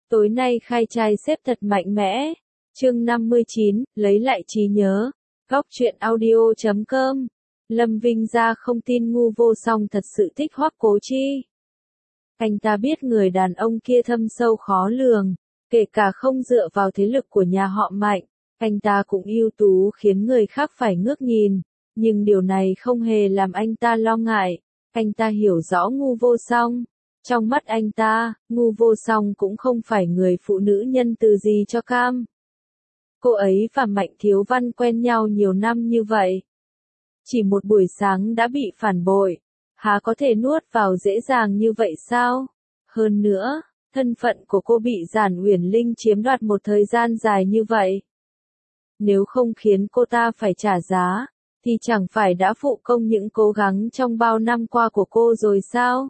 Tối nay khai trai xếp thật mạnh mẽ. Chương 59, lấy lại trí nhớ. Góc truyện audio.com. Lâm Vinh Gia không tin ngu vô song thật sự thích Hoắc Cố Chi. Anh ta biết người đàn ông kia thâm sâu khó lường, kể cả không dựa vào thế lực của nhà họ Mạnh, anh ta cũng ưu tú khiến người khác phải ngước nhìn, nhưng điều này không hề làm anh ta lo ngại. Anh ta hiểu rõ ngu vô song. Trong mắt anh ta, ngu vô song cũng không phải người phụ nữ nhân từ gì cho cam. Cô ấy và Mạnh Thiếu Văn quen nhau nhiều năm như vậy. Chỉ một buổi sáng đã bị phản bội, há có thể nuốt vào dễ dàng như vậy sao? Hơn nữa, thân phận của cô bị Giản Uyển Linh chiếm đoạt một thời gian dài như vậy. Nếu không khiến cô ta phải trả giá, thì chẳng phải đã phụ công những cố gắng trong bao năm qua của cô rồi sao?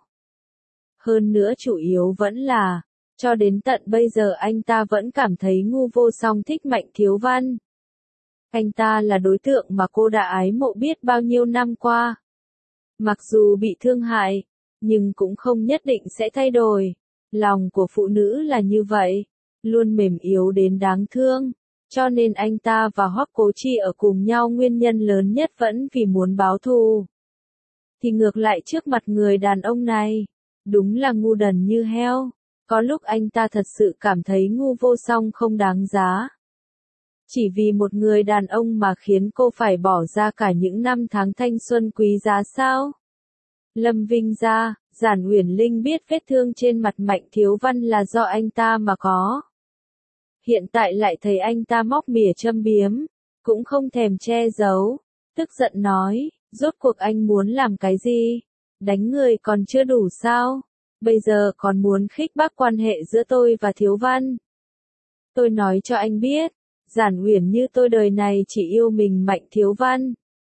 Hơn nữa chủ yếu vẫn là, cho đến tận bây giờ anh ta vẫn cảm thấy ngu vô song thích Mạnh Thiếu Văn. Anh ta là đối tượng mà cô đã ái mộ biết bao nhiêu năm qua. Mặc dù bị thương hại, nhưng cũng không nhất định sẽ thay đổi. Lòng của phụ nữ là như vậy, luôn mềm yếu đến đáng thương. Cho nên anh ta và Hoắc Cố Chi ở cùng nhau nguyên nhân lớn nhất vẫn vì muốn báo thù. Thì ngược lại trước mặt người đàn ông này, đúng là ngu đần như heo. Có lúc anh ta thật sự cảm thấy ngu vô song không đáng giá. Chỉ vì một người đàn ông mà khiến cô phải bỏ ra cả những năm tháng thanh xuân quý giá sao? Lâm Vinh Gia, Giản Uyển Linh biết vết thương trên mặt Mạnh Thiếu Văn là do anh ta mà có. Hiện tại lại thấy anh ta móc mỉa châm biếm, cũng không thèm che giấu, tức giận nói, rốt cuộc anh muốn làm cái gì? Đánh người còn chưa đủ sao? Bây giờ còn muốn khích bác quan hệ giữa tôi và Thiếu Văn. Tôi nói cho anh biết, Giản Uyển như tôi đời này chỉ yêu mình Mạnh Thiếu Văn.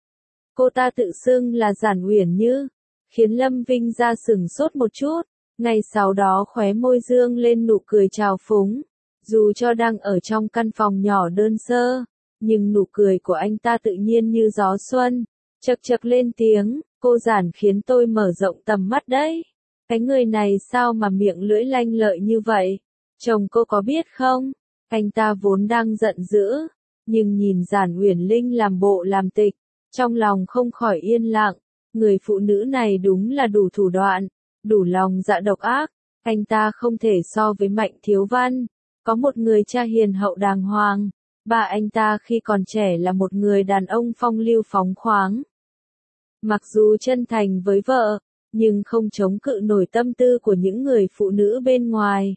Cô ta tự xưng là Giản Uyển Như, khiến Lâm Vinh Gia sửng sốt một chút, ngay sau đó khóe môi dương lên nụ cười trào phúng. Dù cho đang ở trong căn phòng nhỏ đơn sơ, nhưng nụ cười của anh ta tự nhiên như gió xuân, chậc chậc lên tiếng, cô Giản khiến tôi mở rộng tầm mắt đấy. Cái người này sao mà miệng lưỡi lanh lợi như vậy? Chồng cô có biết không? Anh ta vốn đang giận dữ, nhưng nhìn Giản Uyển Linh làm bộ làm tịch, trong lòng không khỏi yên lặng. Người phụ nữ này đúng là đủ thủ đoạn, đủ lòng dạ độc ác. Anh ta không thể so với Mạnh Thiếu Văn. Có một người cha hiền hậu đàng hoàng, bà anh ta khi còn trẻ là một người đàn ông phong lưu phóng khoáng. Mặc dù chân thành với vợ, nhưng không chống cự nổi tâm tư của những người phụ nữ bên ngoài.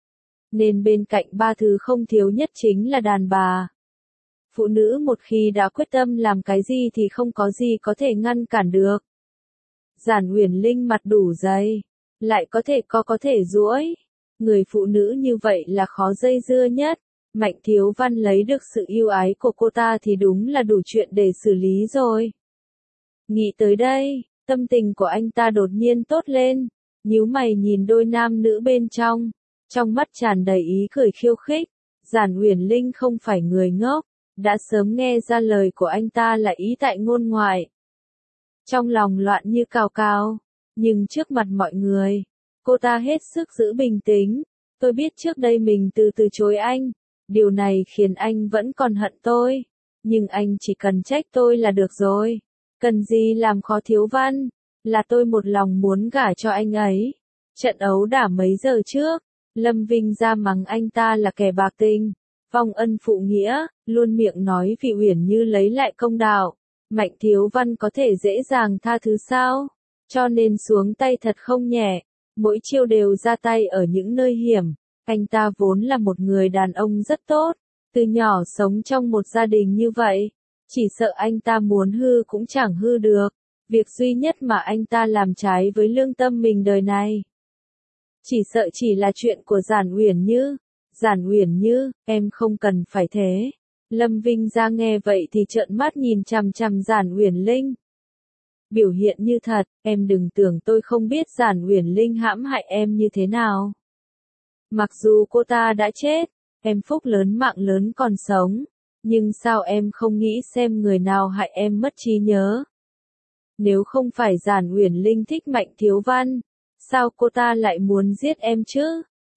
Nên bên cạnh ba thứ không thiếu nhất chính là đàn bà. Phụ nữ một khi đã quyết tâm làm cái gì thì không có gì có thể ngăn cản được. Giản Uyển Linh mặt đủ dày, lại có thể duỗi. Người phụ nữ như vậy là khó dây dưa nhất. Mạnh Thiếu Văn lấy được sự yêu ái của cô ta thì đúng là đủ chuyện để xử lý rồi. Nghĩ tới đây, tâm tình của anh ta đột nhiên tốt lên, nhíu mày nhìn đôi nam nữ bên trong mắt tràn đầy ý cười khiêu khích. Giản Uyển Linh không phải người ngốc, đã sớm nghe ra lời của anh ta là ý tại ngôn ngoại. Trong lòng loạn như cào cào, nhưng trước mặt mọi người, cô ta hết sức giữ bình tĩnh. Tôi biết trước đây mình từ chối anh, điều này khiến anh vẫn còn hận tôi, nhưng anh chỉ cần trách tôi là được rồi. Cần gì làm khó Thiếu Văn, là tôi một lòng muốn gả cho anh ấy. Trận ấu đả mấy giờ trước, Lâm Vinh Gia mắng anh ta là kẻ bạc tình, vong ân phụ nghĩa, luôn miệng nói vì Uyển Như lấy lại công đạo. Mạnh Thiếu Văn có thể dễ dàng tha thứ sao? Cho nên xuống tay thật không nhẹ, mỗi chiêu đều ra tay ở những nơi hiểm. Anh ta vốn là một người đàn ông rất tốt, từ nhỏ sống trong một gia đình như vậy, chỉ sợ anh ta muốn hư cũng chẳng hư được. Việc duy nhất mà anh ta làm trái với lương tâm mình đời này, chỉ sợ chỉ là chuyện của Giản Uyển Như. Giản Uyển Như, em không cần phải thế. Lâm Vinh Gia nghe vậy thì trợn mắt nhìn chằm chằm Giản Uyển Linh. Biểu hiện như thật, em đừng tưởng tôi không biết Giản Uyển Linh hãm hại em như thế nào. Mặc dù cô ta đã chết, em phúc lớn mạng lớn còn sống, nhưng sao em không nghĩ xem người nào hại em mất trí nhớ? Nếu không phải Giản Uyển Linh thích Mạnh Thiếu Văn, sao cô ta lại muốn giết em chứ?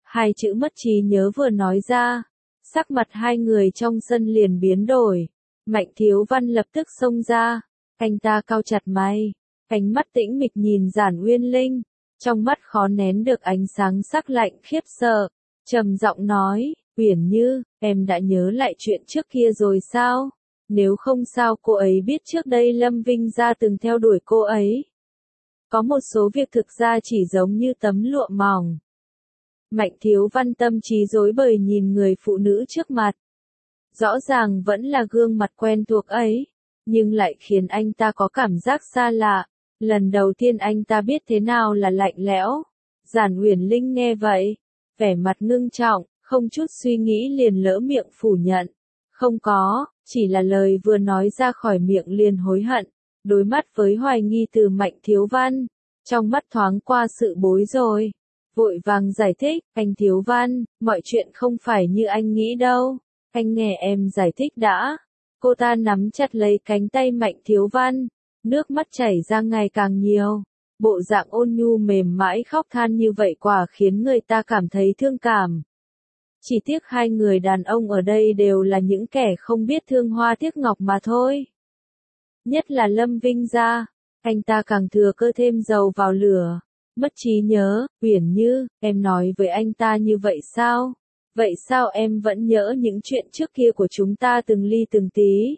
Hai chữ mất trí nhớ vừa nói ra, sắc mặt hai người trong sân liền biến đổi. Mạnh Thiếu Văn lập tức xông ra, anh ta cau chặt mày, ánh mắt tĩnh mịch nhìn Giản Uyên Linh, trong mắt khó nén được ánh sáng sắc lạnh khiếp sợ, trầm giọng nói, Uyển Như, em đã nhớ lại chuyện trước kia rồi sao? Nếu không sao cô ấy biết trước đây Lâm Vinh gia từng theo đuổi cô ấy. Có một số việc thực ra chỉ giống như tấm lụa mỏng. Mạnh Thiếu Văn tâm trí rối bời nhìn người phụ nữ trước mặt. Rõ ràng vẫn là gương mặt quen thuộc ấy, nhưng lại khiến anh ta có cảm giác xa lạ. Lần đầu tiên anh ta biết thế nào là lạnh lẽo. Giản Uyển Linh nghe vậy, vẻ mặt ngưng trọng, không chút suy nghĩ liền lỡ miệng phủ nhận. Không có, chỉ là lời vừa nói ra khỏi miệng liền hối hận. Đối mắt với hoài nghi từ Mạnh Thiếu Văn, trong mắt thoáng qua sự bối rối. Vội vàng giải thích, anh Thiếu Văn, mọi chuyện không phải như anh nghĩ đâu. Anh nghe em giải thích đã. Cô ta nắm chặt lấy cánh tay Mạnh Thiếu Văn, nước mắt chảy ra ngày càng nhiều. Bộ dạng ôn nhu mềm mãi khóc than như vậy quả khiến người ta cảm thấy thương cảm. Chỉ tiếc hai người đàn ông ở đây đều là những kẻ không biết thương hoa tiếc ngọc mà thôi. Nhất là Lâm Vinh gia, anh ta càng thừa cơ thêm dầu vào lửa. Mất trí nhớ, Uyển Như, em nói với anh ta như vậy sao? Vậy sao em vẫn nhớ những chuyện trước kia của chúng ta từng ly từng tí?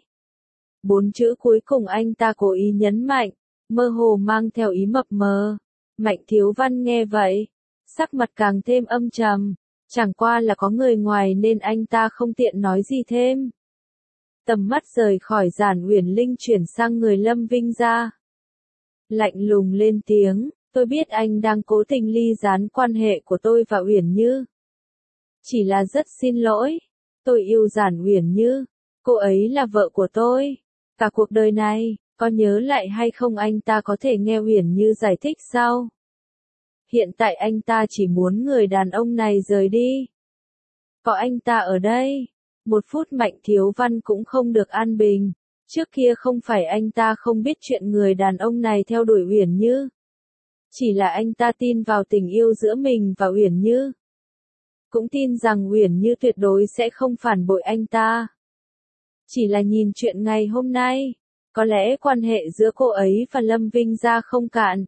4 chữ cuối cùng anh ta cố ý nhấn mạnh, mơ hồ mang theo ý mập mờ. Mạnh Thiếu Văn nghe vậy, sắc mặt càng thêm âm trầm, chẳng qua là có người ngoài nên anh ta không tiện nói gì thêm. Tầm mắt rời khỏi Giản Uyển Linh chuyển sang người Lâm Vinh gia. Lạnh lùng lên tiếng, tôi biết anh đang cố tình ly gián quan hệ của tôi và Uyển Như. Chỉ là rất xin lỗi, tôi yêu Giản Uyển Như, cô ấy là vợ của tôi. Cả cuộc đời này, có nhớ lại hay không anh ta có thể nghe Uyển Như giải thích sao? Hiện tại anh ta chỉ muốn người đàn ông này rời đi. Có anh ta ở đây, 1 phút Mạnh Thiếu Văn cũng không được an bình. Trước kia không phải anh ta không biết chuyện người đàn ông này theo đuổi Uyển Như. Chỉ là anh ta tin vào tình yêu giữa mình và Uyển Như. Cũng tin rằng Uyển Như tuyệt đối sẽ không phản bội anh ta. Chỉ là nhìn chuyện ngày hôm nay, có lẽ quan hệ giữa cô ấy và Lâm Vinh gia không cạn.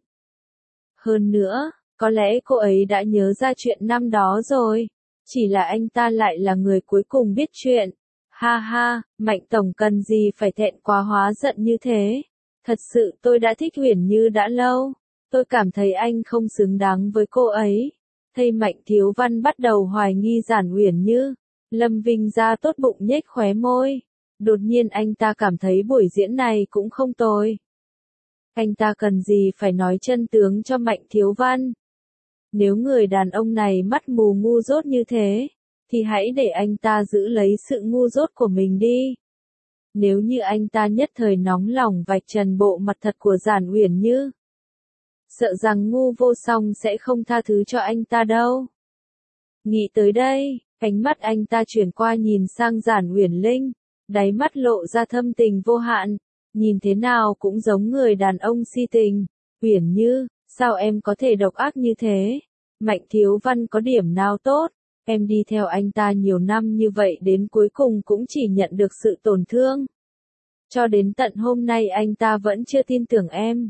Hơn nữa, có lẽ cô ấy đã nhớ ra chuyện năm đó rồi. Chỉ là anh ta lại là người cuối cùng biết chuyện. Ha ha, Mạnh Tổng cần gì phải thẹn quá hóa giận như thế. Thật sự tôi đã thích Uyển Như đã lâu. Tôi cảm thấy anh không xứng đáng với cô ấy. Thấy Mạnh Thiếu Văn bắt đầu hoài nghi Giản Uyển Như. Lâm Vinh gia tốt bụng nhếch khóe môi. Đột nhiên anh ta cảm thấy buổi diễn này cũng không tồi. Anh ta cần gì phải nói chân tướng cho Mạnh Thiếu Văn. Nếu người đàn ông này mắt mù ngu dốt như thế, thì hãy để anh ta giữ lấy sự ngu dốt của mình đi. Nếu như anh ta nhất thời nóng lòng vạch trần bộ mặt thật của Giản Uyển Như, sợ rằng ngu vô song sẽ không tha thứ cho anh ta đâu. Nghĩ tới đây, ánh mắt anh ta chuyển qua nhìn sang Giản Uyển Linh, đáy mắt lộ ra thâm tình vô hạn, nhìn thế nào cũng giống người đàn ông si tình. Uyển Như, sao em có thể độc ác như thế? Mạnh Thiếu Văn có điểm nào tốt? Em đi theo anh ta nhiều năm như vậy đến cuối cùng cũng chỉ nhận được sự tổn thương. Cho đến tận hôm nay anh ta vẫn chưa tin tưởng em.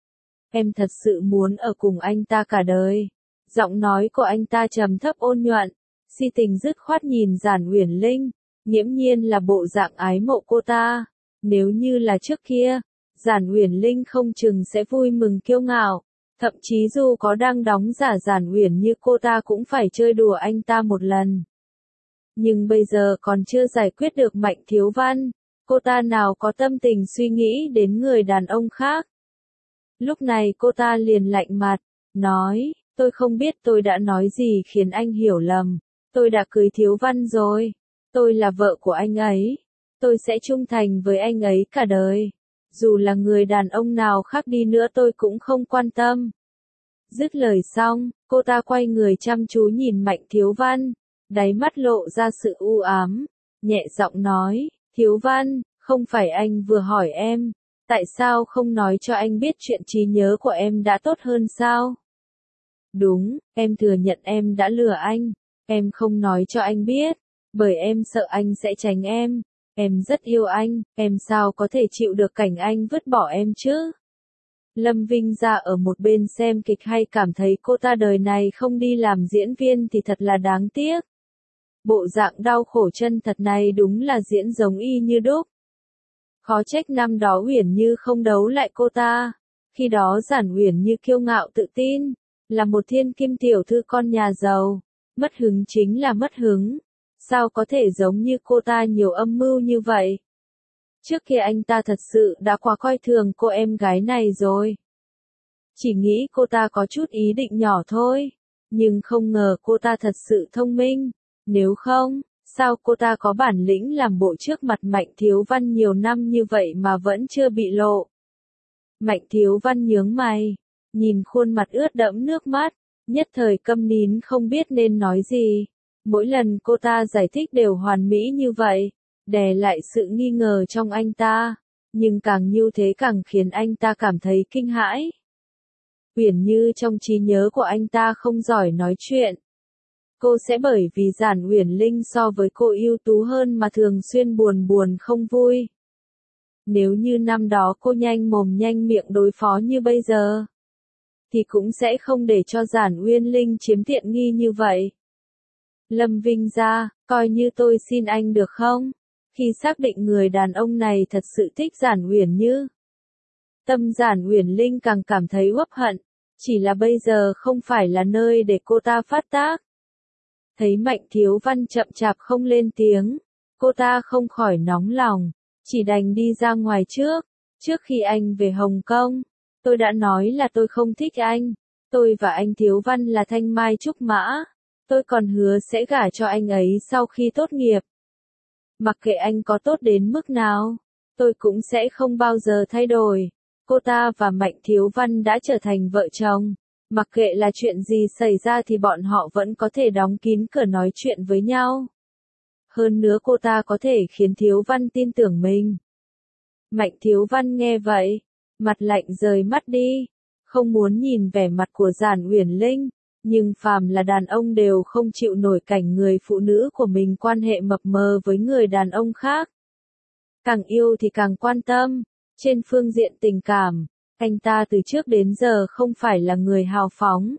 Em thật sự muốn ở cùng anh ta cả đời. Giọng nói của anh ta trầm thấp ôn nhuận, si tình dứt khoát nhìn Giản Uyển Linh, nghiễm nhiên là bộ dạng ái mộ cô ta. Nếu như là trước kia, Giản Uyển Linh không chừng sẽ vui mừng kiêu ngạo. Thậm chí dù có đang đóng giả Giản Uyển Như cô ta cũng phải chơi đùa anh ta một lần. Nhưng bây giờ còn chưa giải quyết được Mạnh Thiếu Văn, cô ta nào có tâm tình suy nghĩ đến người đàn ông khác. Lúc này cô ta liền lạnh mặt, nói, tôi không biết tôi đã nói gì khiến anh hiểu lầm. Tôi đã cưới Thiếu Văn rồi. Tôi là vợ của anh ấy. Tôi sẽ trung thành với anh ấy cả đời. Dù là người đàn ông nào khác đi nữa tôi cũng không quan tâm. Dứt lời xong, cô ta quay người chăm chú nhìn Mạnh Thiếu Văn, đáy mắt lộ ra sự u ám, nhẹ giọng nói, Thiếu Văn, không phải anh vừa hỏi em, tại sao không nói cho anh biết chuyện trí nhớ của em đã tốt hơn sao? Đúng, em thừa nhận em đã lừa anh, Em không nói cho anh biết, bởi em sợ anh sẽ tránh em. Em rất yêu anh, em sao có thể chịu được cảnh anh vứt bỏ em chứ? Lâm Vinh Gia ở một bên xem kịch hay cảm thấy cô ta đời này không đi làm diễn viên thì thật là đáng tiếc. Bộ dạng đau khổ chân thật này đúng là diễn giống y như đúc. Khó trách năm đó Uyển Như không đấu lại cô ta. Khi đó Giản Uyển Như kiêu ngạo tự tin, là một thiên kim tiểu thư con nhà giàu. Mất hứng chính là mất hứng. Sao có thể giống như cô ta nhiều âm mưu như vậy? Trước kia anh ta thật sự đã quá coi thường cô em gái này rồi. Chỉ nghĩ cô ta có chút ý định nhỏ thôi. Nhưng không ngờ cô ta thật sự thông minh. Nếu không, sao cô ta có bản lĩnh làm bộ trước mặt Mạnh Thiếu Văn nhiều năm như vậy mà vẫn chưa bị lộ? Mạnh Thiếu Văn nhướng mày, nhìn khuôn mặt ướt đẫm nước mắt, nhất thời câm nín không biết nên nói gì. Mỗi lần cô ta giải thích đều hoàn mỹ như vậy, đè lại sự nghi ngờ trong anh ta, nhưng càng như thế càng khiến anh ta cảm thấy kinh hãi. Uyển Như trong trí nhớ của anh ta không giỏi nói chuyện. Cô sẽ bởi vì Giản Uyển Linh so với cô ưu tú hơn mà thường xuyên buồn buồn không vui. Nếu như năm đó cô nhanh mồm nhanh miệng đối phó như bây giờ, thì cũng sẽ không để cho Giản Uyển Linh chiếm tiện nghi như vậy. Lâm Vinh Gia, coi như tôi xin anh được không? Khi xác định người đàn ông này thật sự thích Giản Uyển Như, tâm Giản Uyển Linh càng cảm thấy uất hận, chỉ là bây giờ không phải là nơi để cô ta phát tác. Thấy Mạnh Thiếu Văn chậm chạp không lên tiếng, cô ta không khỏi nóng lòng, chỉ đành đi ra ngoài trước. Trước khi anh về Hồng Kông, tôi đã nói là tôi không thích anh. Tôi và anh Thiếu Văn là thanh mai trúc mã. Tôi còn hứa sẽ gả cho anh ấy sau khi tốt nghiệp. Mặc kệ anh có tốt đến mức nào, tôi cũng sẽ không bao giờ thay đổi. Cô ta và Mạnh Thiếu Văn đã trở thành vợ chồng. Mặc kệ là chuyện gì xảy ra thì bọn họ vẫn có thể đóng kín cửa nói chuyện với nhau. Hơn nữa cô ta có thể khiến Thiếu Văn tin tưởng mình. Mạnh Thiếu Văn nghe vậy, mặt lạnh rời mắt đi, không muốn nhìn vẻ mặt của Giản Uyển Linh, nhưng phàm là đàn ông đều không chịu nổi cảnh người phụ nữ của mình quan hệ mập mờ với người đàn ông khác. Càng yêu thì càng quan tâm, trên phương diện tình cảm. Anh ta từ trước đến giờ không phải là người hào phóng.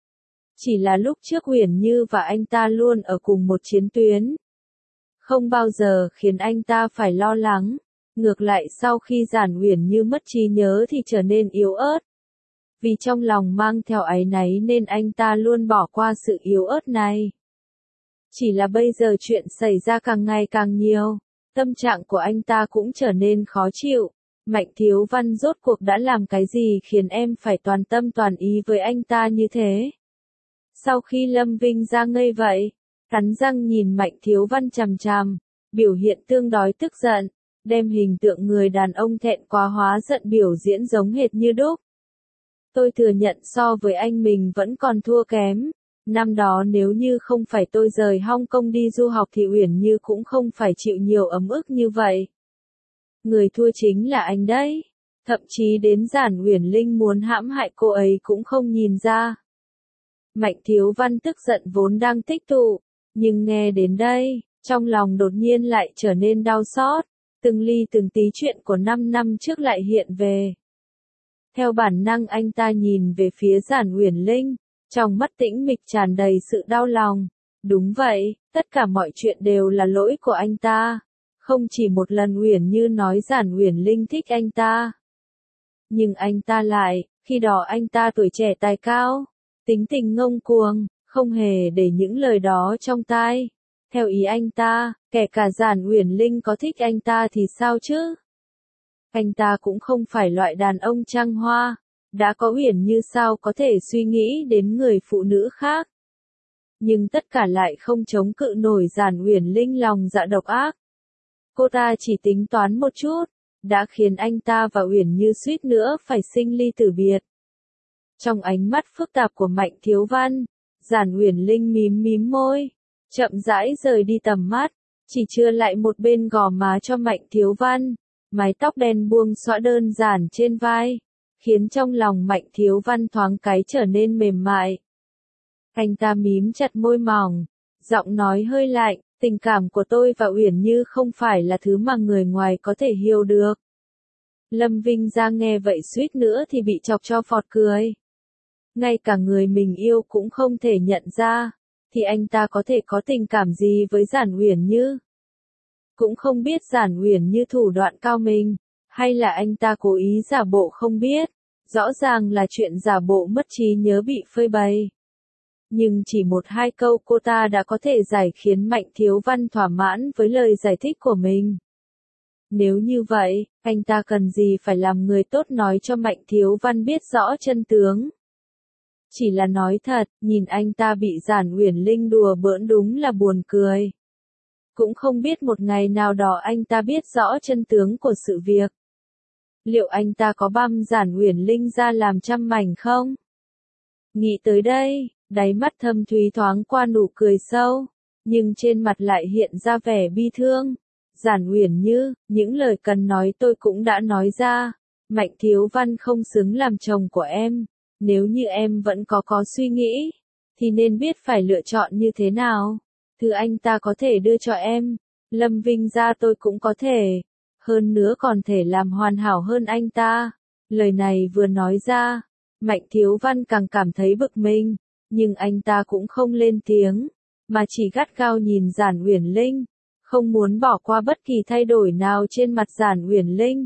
Chỉ là lúc trước Uyển Như và anh ta luôn ở cùng một chiến tuyến. Không bao giờ khiến anh ta phải lo lắng. Ngược lại sau khi Giản Uyển Như mất trí nhớ thì trở nên yếu ớt. Vì trong lòng mang theo áy náy nên anh ta luôn bỏ qua sự yếu ớt này. Chỉ là bây giờ chuyện xảy ra càng ngày càng nhiều. Tâm trạng của anh ta cũng trở nên khó chịu. Mạnh Thiếu Văn rốt cuộc đã làm cái gì khiến em phải toàn tâm toàn ý với anh ta như thế? Sau khi Lâm Vinh ra ngây vậy, cắn răng nhìn Mạnh Thiếu Văn chằm chằm, biểu hiện tương đối tức giận, đem hình tượng người đàn ông thẹn quá hóa giận biểu diễn giống hệt như đúc. Tôi thừa nhận so với anh mình vẫn còn thua kém. Năm đó nếu như không phải tôi rời Hong Kong đi du học thì Uyển Như cũng không phải chịu nhiều ấm ức như vậy. Người thua chính là anh đấy. Thậm chí đến Giản Uyển Linh muốn hãm hại cô ấy cũng không nhìn ra. Mạnh Thiếu Văn tức giận vốn đang tích tụ, nhưng nghe đến đây, trong lòng đột nhiên lại trở nên đau xót. Từng ly từng tí chuyện của 5 năm trước lại hiện về. Theo bản năng anh ta nhìn về phía Giản Uyển Linh, trong mắt tĩnh mịch tràn đầy sự đau lòng. Đúng vậy, tất cả mọi chuyện đều là lỗi của anh ta. Không chỉ một lần Uyển Như nói Giản Uyển Linh thích anh ta. Nhưng anh ta lại, khi đó anh ta tuổi trẻ tài cao, tính tình ngông cuồng, không hề để những lời đó trong tai. Theo ý anh ta, kể cả Giản Uyển Linh có thích anh ta thì sao chứ? Anh ta cũng không phải loại đàn ông trăng hoa, đã có Uyển Như sao có thể suy nghĩ đến người phụ nữ khác. Nhưng tất cả lại không chống cự nổi Giản Uyển Linh lòng dạ độc ác. Cô ta chỉ tính toán một chút, đã khiến anh ta và Uyển Như suýt nữa phải sinh ly tử biệt. Trong ánh mắt phức tạp của Mạnh Thiếu Văn, Giản Uyển Linh mím mím môi, chậm rãi rời đi tầm mắt, chỉ chừa lại một bên gò má cho Mạnh Thiếu Văn, mái tóc đen buông xõa đơn giản trên vai, khiến trong lòng Mạnh Thiếu Văn thoáng cái trở nên mềm mại. Anh ta mím chặt môi mỏng, Giọng nói hơi lạnh, tình cảm của tôi và Uyển Như không phải là thứ mà người ngoài có thể hiểu được. Lâm Vinh Gia nghe vậy suýt nữa thì bị chọc cho phọt cười. Ngay cả người mình yêu cũng không thể nhận ra, thì anh ta có thể có tình cảm gì với Giản Uyển Như? Cũng không biết Giản Uyển Như thủ đoạn cao minh, hay là anh ta cố ý giả bộ không biết, rõ ràng là chuyện giả bộ mất trí nhớ bị phơi bày. Nhưng chỉ một hai câu cô ta đã có thể giải khiến Mạnh Thiếu Văn thỏa mãn với lời giải thích của mình. Nếu như vậy, anh ta cần gì phải làm người tốt nói cho Mạnh Thiếu Văn biết rõ chân tướng. Chỉ là nói thật, nhìn anh ta bị Giản Uyển Linh đùa bỡn đúng là buồn cười. Cũng không biết một ngày nào đó anh ta biết rõ chân tướng của sự việc. Liệu anh ta có băm Giản Uyển Linh ra làm trăm mảnh không? Nghĩ tới đây, đáy mắt Thâm Thúy thoáng qua nụ cười sâu, nhưng trên mặt lại hiện ra vẻ bi thương. Giản Uyển Như, những lời cần nói tôi cũng đã nói ra, Mạnh Thiếu Văn không xứng làm chồng của em, nếu như em vẫn có suy nghĩ, thì nên biết phải lựa chọn như thế nào. Thứ anh ta có thể đưa cho em, Lâm Vinh Gia tôi cũng có thể, hơn nữa còn thể làm hoàn hảo hơn anh ta. Lời này vừa nói ra, Mạnh Thiếu Văn càng cảm thấy bực mình, nhưng anh ta cũng không lên tiếng, mà chỉ gắt gao nhìn Giản Uyển Linh, không muốn bỏ qua bất kỳ thay đổi nào trên mặt Giản Uyển Linh.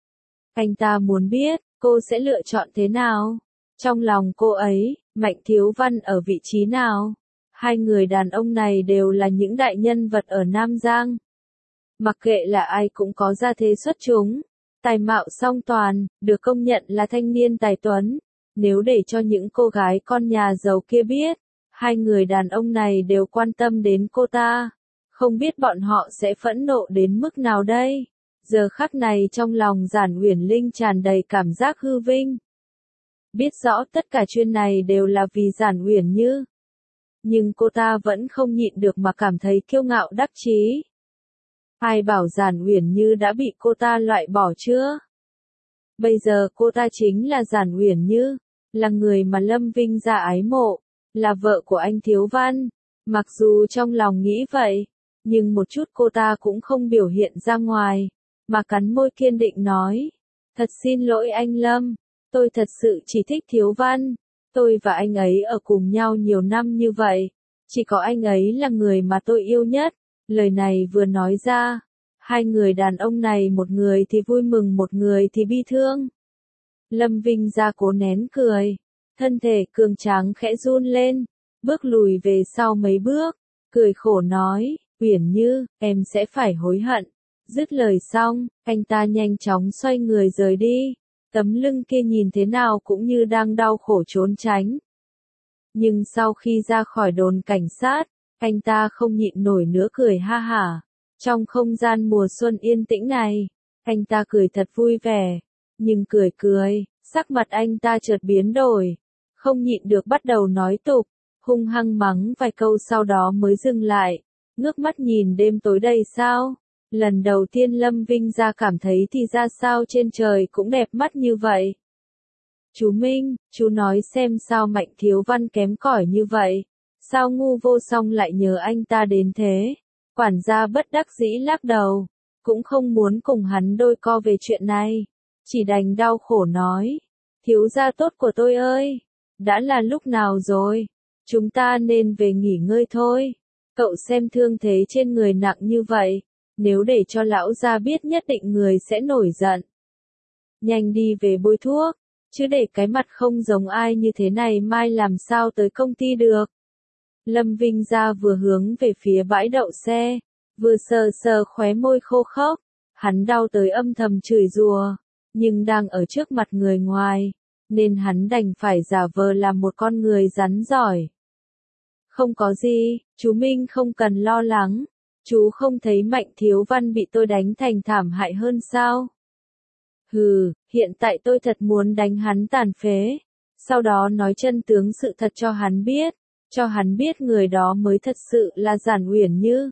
Anh ta muốn biết, cô sẽ lựa chọn thế nào? Trong lòng cô ấy, Mạnh Thiếu Văn ở vị trí nào? Hai người đàn ông này đều là những đại nhân vật ở Nam Giang. Mặc kệ là ai cũng có gia thế xuất chúng, tài mạo song toàn, được công nhận là thanh niên tài tuấn. Nếu để cho những cô gái con nhà giàu kia biết, hai người đàn ông này đều quan tâm đến cô ta, không biết bọn họ sẽ phẫn nộ đến mức nào đây. Giờ khắc này trong lòng Giản Uyển Linh tràn đầy cảm giác hư vinh. Biết rõ tất cả chuyện này đều là vì Giản Uyển Như. Nhưng cô ta vẫn không nhịn được mà cảm thấy kiêu ngạo đắc chí. Ai bảo Giản Uyển Như đã bị cô ta loại bỏ chưa? Bây giờ cô ta chính là Giản Uyển Như, là người mà Lâm Vinh Gia ái mộ, là vợ của anh Thiếu Văn. Mặc dù trong lòng nghĩ vậy, nhưng một chút cô ta cũng không biểu hiện ra ngoài, mà cắn môi kiên định nói. Thật xin lỗi anh Lâm, tôi thật sự chỉ thích Thiếu Văn. Tôi và anh ấy ở cùng nhau nhiều năm như vậy, chỉ có anh ấy là người mà tôi yêu nhất. Lời này vừa nói ra, hai người đàn ông này một người thì vui mừng một người thì bi thương. Lâm Vinh Gia cố nén cười, thân thể cường tráng khẽ run lên, bước lùi về sau mấy bước, cười khổ nói, Uyển Như, em sẽ phải hối hận. Dứt lời xong, anh ta nhanh chóng xoay người rời đi, tấm lưng kia nhìn thế nào cũng như đang đau khổ trốn tránh. Nhưng sau khi ra khỏi đồn cảnh sát, anh ta không nhịn nổi nữa cười ha hả. Trong không gian mùa xuân yên tĩnh này, anh ta cười thật vui vẻ, nhưng cười, sắc mặt anh ta chợt biến đổi, không nhịn được bắt đầu nói tục, hung hăng mắng vài câu sau đó mới dừng lại, ngước mắt nhìn đêm tối đầy sao. Lần đầu tiên Lâm Vinh Gia cảm thấy thì ra sao trên trời cũng đẹp mắt như vậy. Chú Minh, chú nói xem sao Mạnh Thiếu Văn kém cỏi như vậy, sao ngu vô song lại nhớ anh ta đến thế. Quản gia bất đắc dĩ lắc đầu, cũng không muốn cùng hắn đôi co về chuyện này, chỉ đành đau khổ nói, thiếu gia tốt của tôi ơi, đã là lúc nào rồi, chúng ta nên về nghỉ ngơi thôi, cậu xem thương thế trên người nặng như vậy, nếu để cho lão gia biết nhất định người sẽ nổi giận. Nhanh đi về bôi thuốc, chứ để cái mặt không giống ai như thế này mai làm sao tới công ty được. Lâm Vinh Gia vừa hướng về phía bãi đậu xe, vừa sờ sờ khóe môi khô khốc, hắn đau tới âm thầm chửi rủa, nhưng đang ở trước mặt người ngoài, nên hắn đành phải giả vờ làm một con người rắn giỏi. Không có gì, chú Minh không cần lo lắng, chú không thấy Mạnh Thiếu Văn bị tôi đánh thành thảm hại hơn sao? Hừ, hiện tại tôi thật muốn đánh hắn tàn phế, sau đó nói chân tướng sự thật cho hắn biết người đó mới thật sự là Giản Uyển Như.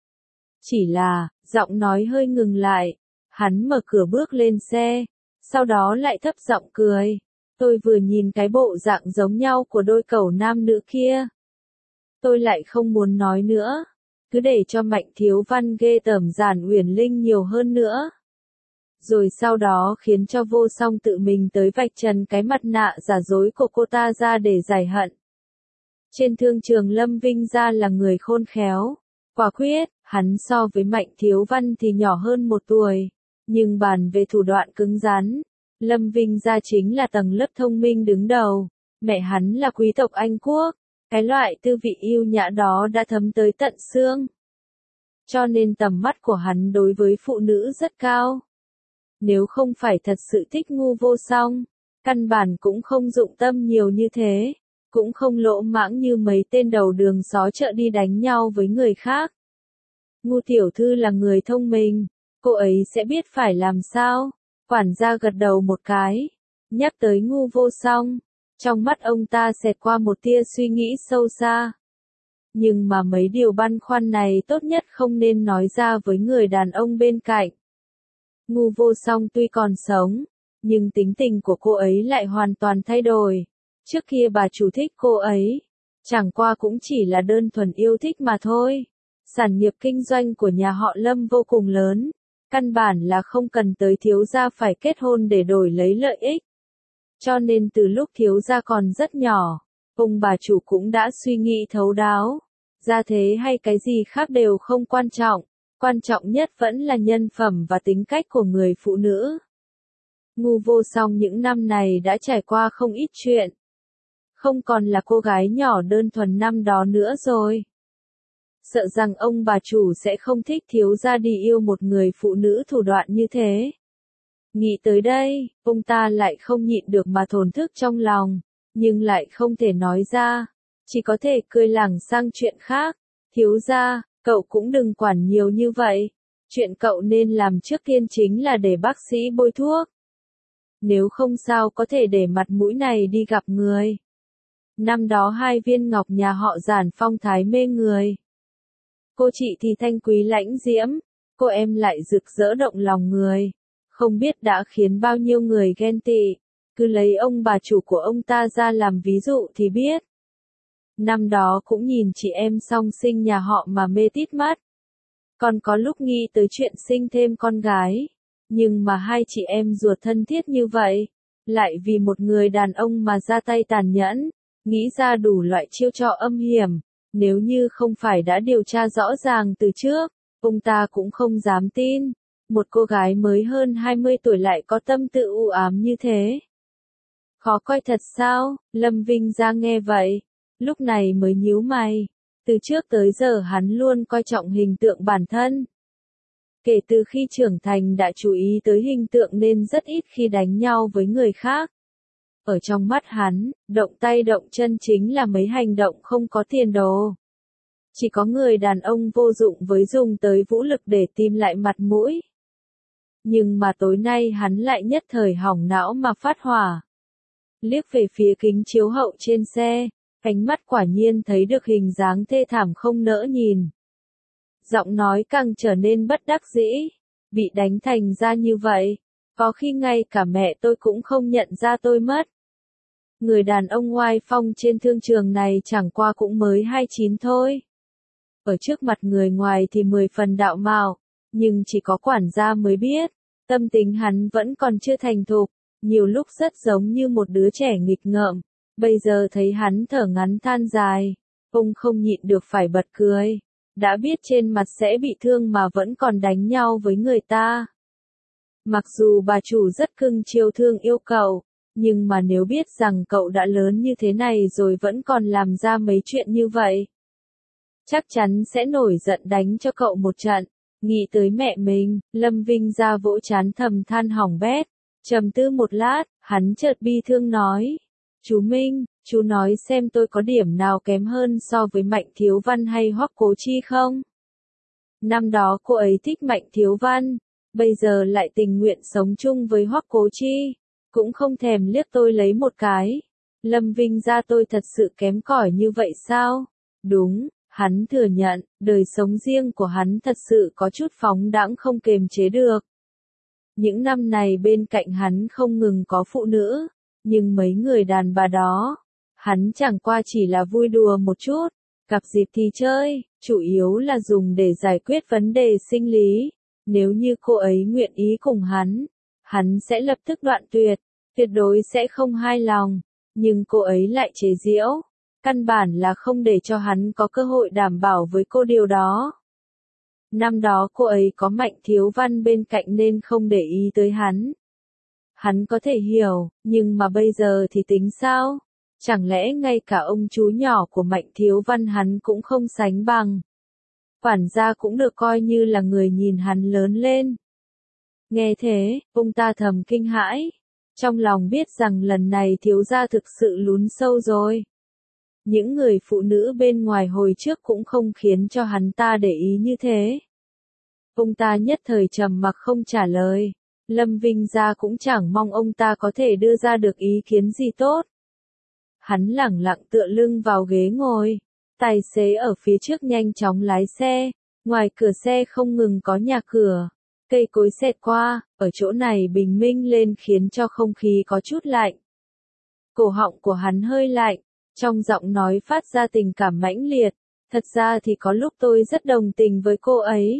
Chỉ là, giọng nói hơi ngừng lại, hắn mở cửa bước lên xe, sau đó lại thấp giọng cười. Tôi vừa nhìn cái bộ dạng giống nhau của đôi cẩu nam nữ kia. Tôi lại không muốn nói nữa. Cứ để cho Mạnh Thiếu Văn ghê tởm Giản Uyển Linh nhiều hơn nữa. Rồi sau đó khiến cho Vô Song tự mình tới vạch trần cái mặt nạ giả dối của cô ta ra để giải hận. Trên thương trường Lâm Vinh Gia là người khôn khéo. Quả quyết, hắn so với Mạnh Thiếu Văn thì nhỏ hơn 1 tuổi. Nhưng bàn về thủ đoạn cứng rắn, Lâm Vinh Gia chính là tầng lớp thông minh đứng đầu. Mẹ hắn là quý tộc Anh Quốc. Cái loại tư vị yêu nhã đó đã thấm tới tận xương. Cho nên tầm mắt của hắn đối với phụ nữ rất cao. Nếu không phải thật sự thích Ngu Vô Song, căn bản cũng không dụng tâm nhiều như thế, cũng không lỗ mãng như mấy tên đầu đường xó chợ đi đánh nhau với người khác. Ngu tiểu thư là người thông minh, cô ấy sẽ biết phải làm sao. Quản gia gật đầu một cái, nhắc tới Ngu Vô Song, trong mắt ông ta xẹt qua một tia suy nghĩ sâu xa. Nhưng mà mấy điều băn khoăn này tốt nhất không nên nói ra với người đàn ông bên cạnh. Ngu Vô Song tuy còn sống, nhưng tính tình của cô ấy lại hoàn toàn thay đổi. Trước kia bà chủ thích cô ấy, chẳng qua cũng chỉ là đơn thuần yêu thích mà thôi. Sản nghiệp kinh doanh của nhà họ Lâm vô cùng lớn, căn bản là không cần tới thiếu gia phải kết hôn để đổi lấy lợi ích. Cho nên từ lúc thiếu gia còn rất nhỏ, ông bà chủ cũng đã suy nghĩ thấu đáo. Gia thế hay cái gì khác đều không quan trọng, quan trọng nhất vẫn là nhân phẩm và tính cách của người phụ nữ. Ngu Vô Song những năm này đã trải qua không ít chuyện. Không còn là cô gái nhỏ đơn thuần năm đó nữa rồi. Sợ rằng ông bà chủ sẽ không thích thiếu gia đi yêu một người phụ nữ thủ đoạn như thế. Nghĩ tới đây, ông ta lại không nhịn được mà thổn thức trong lòng, nhưng lại không thể nói ra, chỉ có thể cười lảng sang chuyện khác. Thiếu gia, cậu cũng đừng quản nhiều như vậy, chuyện cậu nên làm trước tiên chính là để bác sĩ bôi thuốc. Nếu không sao có thể để mặt mũi này đi gặp người. Năm đó 2 viên ngọc nhà họ Giản phong thái mê người. Cô chị thì thanh quý lãnh diễm, cô em lại rực rỡ động lòng người. Không biết đã khiến bao nhiêu người ghen tị, cứ lấy ông bà chủ của ông ta ra làm ví dụ thì biết. Năm đó cũng nhìn chị em song sinh nhà họ mà mê tít mắt. Còn có lúc nghĩ tới chuyện sinh thêm con gái. Nhưng mà 2 chị em ruột thân thiết như vậy, lại vì một người đàn ông mà ra tay tàn nhẫn, nghĩ ra đủ loại chiêu trò âm hiểm. Nếu như không phải đã điều tra rõ ràng từ trước, ông ta cũng không dám tin. Một cô gái mới hơn 20 tuổi lại có tâm tư u ám như thế. Khó coi thật sao? Lâm Vinh Gia nghe vậy, lúc này mới nhíu mày. Từ trước tới giờ hắn luôn coi trọng hình tượng bản thân. Kể từ khi trưởng thành đã chú ý tới hình tượng nên rất ít khi đánh nhau với người khác. Ở trong mắt hắn, động tay động chân chính là mấy hành động không có tiền đồ. Chỉ có người đàn ông vô dụng với dùng tới vũ lực để tìm lại mặt mũi. Nhưng mà tối nay hắn lại nhất thời hỏng não mà phát hỏa. Liếc về phía kính chiếu hậu trên xe, ánh mắt quả nhiên thấy được hình dáng thê thảm không nỡ nhìn. Giọng nói càng trở nên bất đắc dĩ, bị đánh thành ra như vậy, có khi ngay cả mẹ tôi cũng không nhận ra tôi mất. Người đàn ông oai phong trên thương trường này chẳng qua cũng mới 29 thôi. Ở trước mặt người ngoài thì 10 phần đạo mạo, nhưng chỉ có quản gia mới biết, tâm tính hắn vẫn còn chưa thành thục, nhiều lúc rất giống như một đứa trẻ nghịch ngợm. Bây giờ thấy hắn thở ngắn than dài, ông không nhịn được phải bật cười. Đã biết trên mặt sẽ bị thương mà vẫn còn đánh nhau với người ta. Mặc dù bà chủ rất cưng chiều thương yêu cậu, nhưng mà nếu biết rằng cậu đã lớn như thế này rồi vẫn còn làm ra mấy chuyện như vậy, chắc chắn sẽ nổi giận đánh cho cậu một trận. Nghĩ tới mẹ mình, Lâm Vinh Gia vỗ trán thầm than hỏng bét. Trầm tư một lát, hắn chợt bi thương nói. Chú Minh, chú nói xem tôi có điểm nào kém hơn so với Mạnh Thiếu Văn hay Hoắc Cố Chi không? Năm đó cô ấy thích Mạnh Thiếu Văn, bây giờ lại tình nguyện sống chung với Hoắc Cố Chi, cũng không thèm liếc tôi lấy một cái. Lâm Vinh Gia tôi thật sự kém cỏi như vậy sao? Đúng, hắn thừa nhận, đời sống riêng của hắn thật sự có chút phóng đãng không kềm chế được. Những năm này bên cạnh hắn không ngừng có phụ nữ, nhưng mấy người đàn bà đó, hắn chẳng qua chỉ là vui đùa một chút, Gặp dịp thì chơi, chủ yếu là dùng để giải quyết vấn đề sinh lý. Nếu như cô ấy nguyện ý cùng hắn sẽ lập tức đoạn tuyệt đối sẽ không hài lòng. Nhưng cô ấy lại chế giễu, căn bản là không để cho hắn có cơ hội đảm bảo với cô điều đó. Năm đó cô ấy có Mạnh Thiếu Văn bên cạnh nên không để ý tới hắn. Hắn có thể hiểu, nhưng mà bây giờ thì tính sao? Chẳng lẽ ngay cả ông chú nhỏ của Mạnh Thiếu Văn hắn cũng không sánh bằng? Quản gia cũng được coi như là người nhìn hắn lớn lên. Nghe thế, ông ta thầm kinh hãi. Trong lòng biết rằng lần này thiếu gia thực sự lún sâu rồi. Những người phụ nữ bên ngoài hồi trước cũng không khiến cho hắn ta để ý như thế. Ông ta nhất thời trầm mặc không trả lời. Lâm Vinh Gia cũng chẳng mong ông ta có thể đưa ra được ý kiến gì tốt. Hắn lẳng lặng tựa lưng vào ghế ngồi. Tài xế ở phía trước nhanh chóng lái xe. Ngoài cửa xe không ngừng có nhà cửa. Cây cối xẹt qua, ở chỗ này bình minh lên khiến cho không khí có chút lạnh. Cổ họng của hắn hơi lạnh, trong giọng nói phát ra tình cảm mãnh liệt. Thật ra thì có lúc tôi rất đồng tình với cô ấy.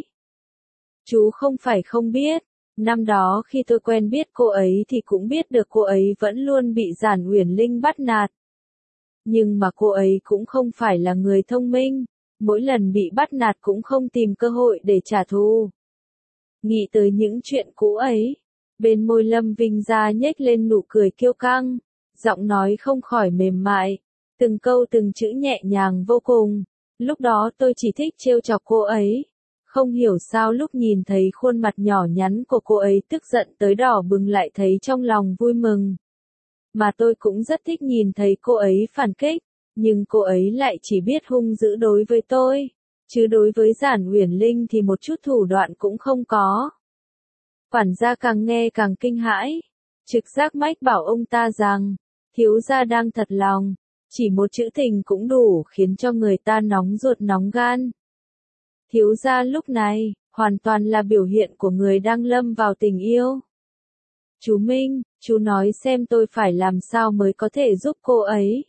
Chú không phải không biết, năm đó khi tôi quen biết cô ấy thì cũng biết được cô ấy vẫn luôn bị Giản Uyển Linh bắt nạt. Nhưng mà cô ấy cũng không phải là người thông minh, mỗi lần bị bắt nạt cũng không tìm cơ hội để trả thù. Nghĩ tới những chuyện cũ ấy, bên môi Lâm Vinh Gia nhếch lên nụ cười kiêu căng, giọng nói không khỏi mềm mại, từng câu từng chữ nhẹ nhàng vô cùng. Lúc đó tôi chỉ thích trêu chọc cô ấy, không hiểu sao lúc nhìn thấy khuôn mặt nhỏ nhắn của cô ấy tức giận tới đỏ bừng lại thấy trong lòng vui mừng. Mà tôi cũng rất thích nhìn thấy cô ấy phản kích, nhưng cô ấy lại chỉ biết hung dữ đối với tôi. Chứ đối với Giản Uyển Linh thì một chút thủ đoạn cũng không có. Quản gia càng nghe càng kinh hãi, trực giác mách bảo ông ta rằng, thiếu gia đang thật lòng, chỉ một chữ tình cũng đủ khiến cho người ta nóng ruột nóng gan. Thiếu gia lúc này, hoàn toàn là biểu hiện của người đang lâm vào tình yêu. Chú Minh, chú nói xem tôi phải làm sao mới có thể giúp cô ấy.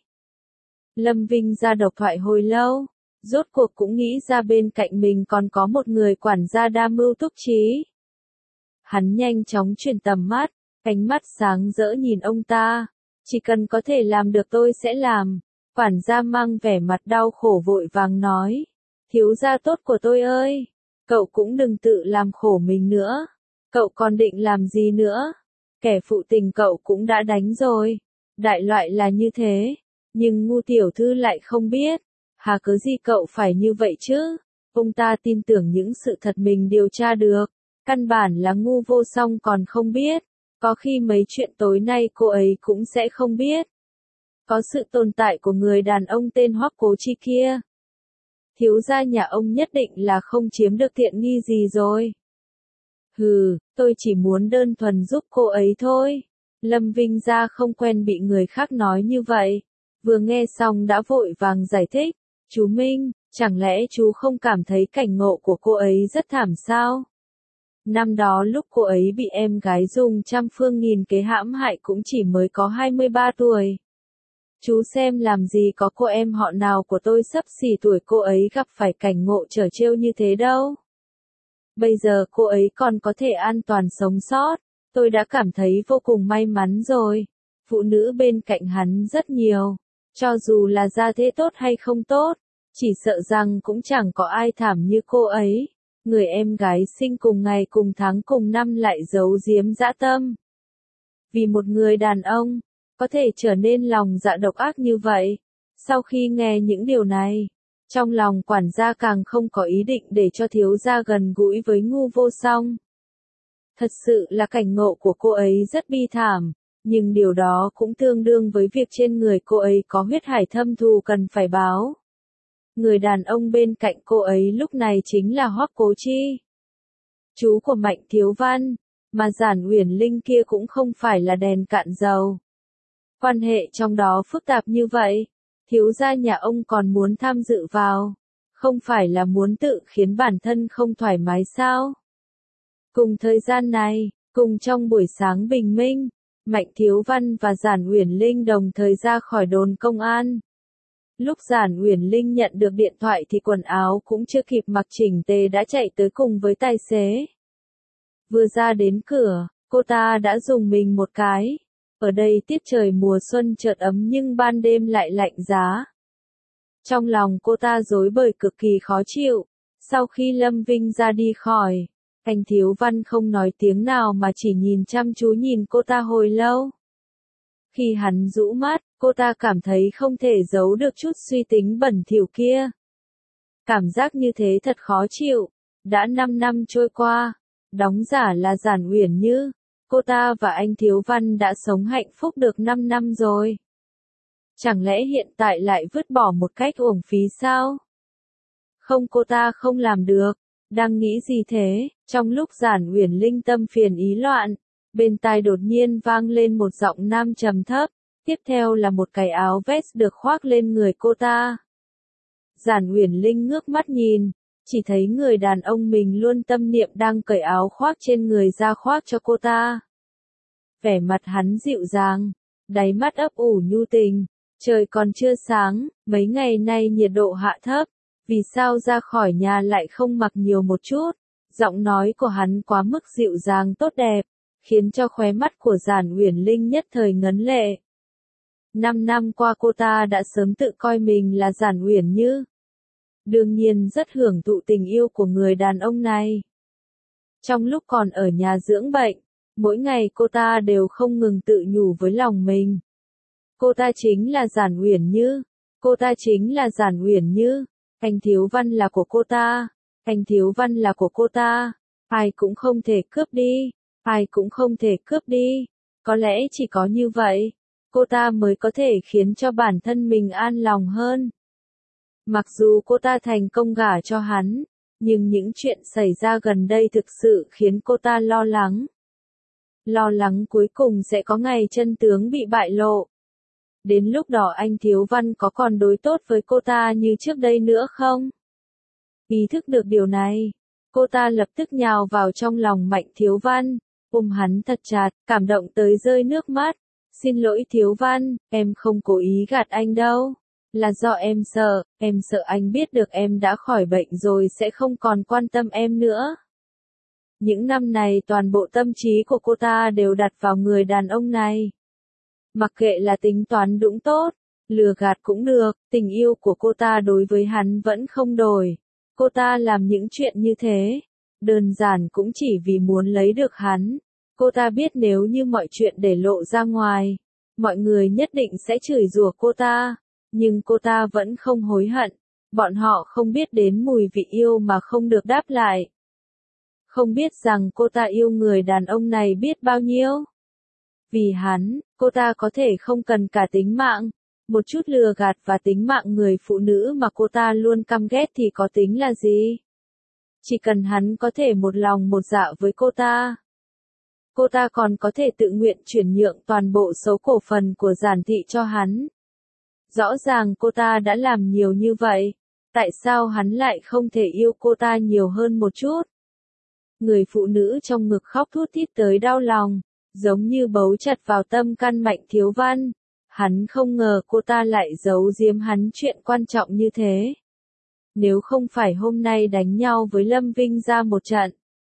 Lâm Vinh Gia độc thoại hồi lâu. Rốt cuộc cũng nghĩ ra bên cạnh mình còn có một người quản gia đa mưu túc trí. Hắn nhanh chóng chuyển tầm mắt, ánh mắt sáng rỡ nhìn ông ta. Chỉ cần có thể làm được tôi sẽ làm. Quản gia mang vẻ mặt đau khổ vội vàng nói. Thiếu gia tốt của tôi ơi, cậu cũng đừng tự làm khổ mình nữa. Cậu còn định làm gì nữa? Kẻ phụ tình cậu cũng đã đánh rồi. Đại loại là như thế, nhưng ngu tiểu thư lại không biết. Hà cớ gì cậu phải như vậy chứ? Ông ta tin tưởng những sự thật mình điều tra được. Căn bản là ngu vô song còn không biết. Có khi mấy chuyện tối nay cô ấy cũng sẽ không biết. Có sự tồn tại của người đàn ông tên Hoắc Cố Chi kia. Thiếu gia nhà ông nhất định là không chiếm được tiện nghi gì rồi. Hừ, tôi chỉ muốn đơn thuần giúp cô ấy thôi. Lâm Vinh Gia không quen bị người khác nói như vậy. Vừa nghe xong đã vội vàng giải thích. Chú Minh, chẳng lẽ chú không cảm thấy cảnh ngộ của cô ấy rất thảm sao? Năm đó lúc cô ấy bị em gái dùng trăm phương nghìn kế hãm hại cũng chỉ mới có 23 tuổi. Chú xem làm gì có cô em họ nào của tôi xấp xỉ tuổi cô ấy gặp phải cảnh ngộ trở trêu như thế đâu. Bây giờ cô ấy còn có thể an toàn sống sót, tôi đã cảm thấy vô cùng may mắn rồi. Phụ nữ bên cạnh hắn rất nhiều, cho dù là gia thế tốt hay không tốt, chỉ sợ rằng cũng chẳng có ai thảm như cô ấy. Người em gái sinh cùng ngày cùng tháng cùng năm lại giấu giếm dã tâm. Vì một người đàn ông, có thể trở nên lòng dạ độc ác như vậy. Sau khi nghe những điều này, trong lòng quản gia càng không có ý định để cho thiếu gia gần gũi với ngu vô song. Thật sự là cảnh ngộ của cô ấy rất bi thảm, nhưng điều đó cũng tương đương với việc trên người cô ấy có huyết hải thâm thù cần phải báo. Người đàn ông bên cạnh cô ấy lúc này chính là Hoắc Cố Chi, chú của Mạnh Thiếu Văn, mà Giản Uyển Linh kia cũng không phải là đèn cạn dầu. Quan hệ trong đó phức tạp như vậy, thiếu gia nhà ông còn muốn tham dự vào, không phải là muốn tự khiến bản thân không thoải mái sao? Cùng thời gian này, cùng trong buổi sáng bình minh, Mạnh Thiếu Văn và Giản Uyển Linh đồng thời ra khỏi đồn công an. Lúc Giản Uyển Linh nhận được điện thoại thì quần áo cũng chưa kịp mặc chỉnh tề đã chạy tới cùng với tài xế. Vừa ra đến cửa, cô ta đã rùng mình một cái. Ở đây tiết trời mùa xuân chợt ấm nhưng ban đêm lại lạnh giá. Trong lòng cô ta rối bời cực kỳ khó chịu. Sau khi Lâm Vinh ra đi khỏi, anh Thiếu Văn không nói tiếng nào mà chỉ nhìn chăm chú nhìn cô ta hồi lâu. Khi hắn rũ mắt, cô ta cảm thấy không thể giấu được chút suy tính bẩn thỉu kia. Cảm giác như thế thật khó chịu. Đã 5 năm trôi qua, đóng giả là Giản Uyển Như. Cô ta và anh Thiếu Văn đã sống hạnh phúc được 5 năm rồi. Chẳng lẽ hiện tại lại vứt bỏ một cách uổng phí sao? Không, cô ta không làm được. Đang nghĩ gì thế? Trong lúc Giản Uyển Linh tâm phiền ý loạn, bên tai đột nhiên vang lên một giọng nam trầm thấp, tiếp theo là một cái áo vest được khoác lên người cô ta. Giản Uyển Linh ngước mắt nhìn, chỉ thấy người đàn ông mình luôn tâm niệm đang cởi áo khoác trên người ra khoác cho cô ta. Vẻ mặt hắn dịu dàng, đáy mắt ấp ủ nhu tình. Trời còn chưa sáng, mấy ngày nay nhiệt độ hạ thấp, vì sao ra khỏi nhà lại không mặc nhiều một chút? Giọng nói của hắn quá mức dịu dàng tốt đẹp, khiến cho khóe mắt của Giản Uyển Linh nhất thời ngấn lệ. 5 năm qua cô ta đã sớm tự coi mình là Giản Uyển Như. Đương nhiên rất hưởng thụ tình yêu của người đàn ông này. Trong lúc còn ở nhà dưỡng bệnh, mỗi ngày cô ta đều không ngừng tự nhủ với lòng mình. Cô ta chính là Giản Uyển Như. Cô ta chính là Giản Uyển Như. Anh Thiếu Văn là của cô ta. Anh Thiếu Văn là của cô ta. Ai cũng không thể cướp đi. Ai cũng không thể cướp đi. Có lẽ chỉ có như vậy, cô ta mới có thể khiến cho bản thân mình an lòng hơn. Mặc dù cô ta thành công gả cho hắn, nhưng những chuyện xảy ra gần đây thực sự khiến cô ta lo lắng. Lo lắng cuối cùng sẽ có ngày chân tướng bị bại lộ. Đến lúc đó anh Thiếu Văn có còn đối tốt với cô ta như trước đây nữa không? Ý thức được điều này, cô ta lập tức nhào vào trong lòng Mạnh Thiếu Văn, ôm hắn thật chặt, cảm động tới rơi nước mắt. Xin lỗi Thiếu Văn, em không cố ý gạt anh đâu. Là do em sợ anh biết được em đã khỏi bệnh rồi sẽ không còn quan tâm em nữa. Những năm này toàn bộ tâm trí của cô ta đều đặt vào người đàn ông này. Mặc kệ là tính toán đúng tốt, lừa gạt cũng được, tình yêu của cô ta đối với hắn vẫn không đổi. Cô ta làm những chuyện như thế, đơn giản cũng chỉ vì muốn lấy được hắn. Cô ta biết nếu như mọi chuyện để lộ ra ngoài, mọi người nhất định sẽ chửi rủa cô ta, nhưng cô ta vẫn không hối hận. Bọn họ không biết đến mùi vị yêu mà không được đáp lại. Không biết rằng cô ta yêu người đàn ông này biết bao nhiêu. Vì hắn, cô ta có thể không cần cả tính mạng. Một chút lừa gạt và tính mạng người phụ nữ mà cô ta luôn căm ghét thì có tính là gì? Chỉ cần hắn có thể một lòng một dạ với cô ta. Cô ta còn có thể tự nguyện chuyển nhượng toàn bộ số cổ phần của Giản thị cho hắn. Rõ ràng cô ta đã làm nhiều như vậy. Tại sao hắn lại không thể yêu cô ta nhiều hơn một chút? Người phụ nữ trong ngực khóc thút thít tới đau lòng, giống như bấu chặt vào tâm can Mạnh Thiếu Văn. Hắn không ngờ cô ta lại giấu giếm hắn chuyện quan trọng như thế. Nếu không phải hôm nay đánh nhau với Lâm Vinh ra một trận,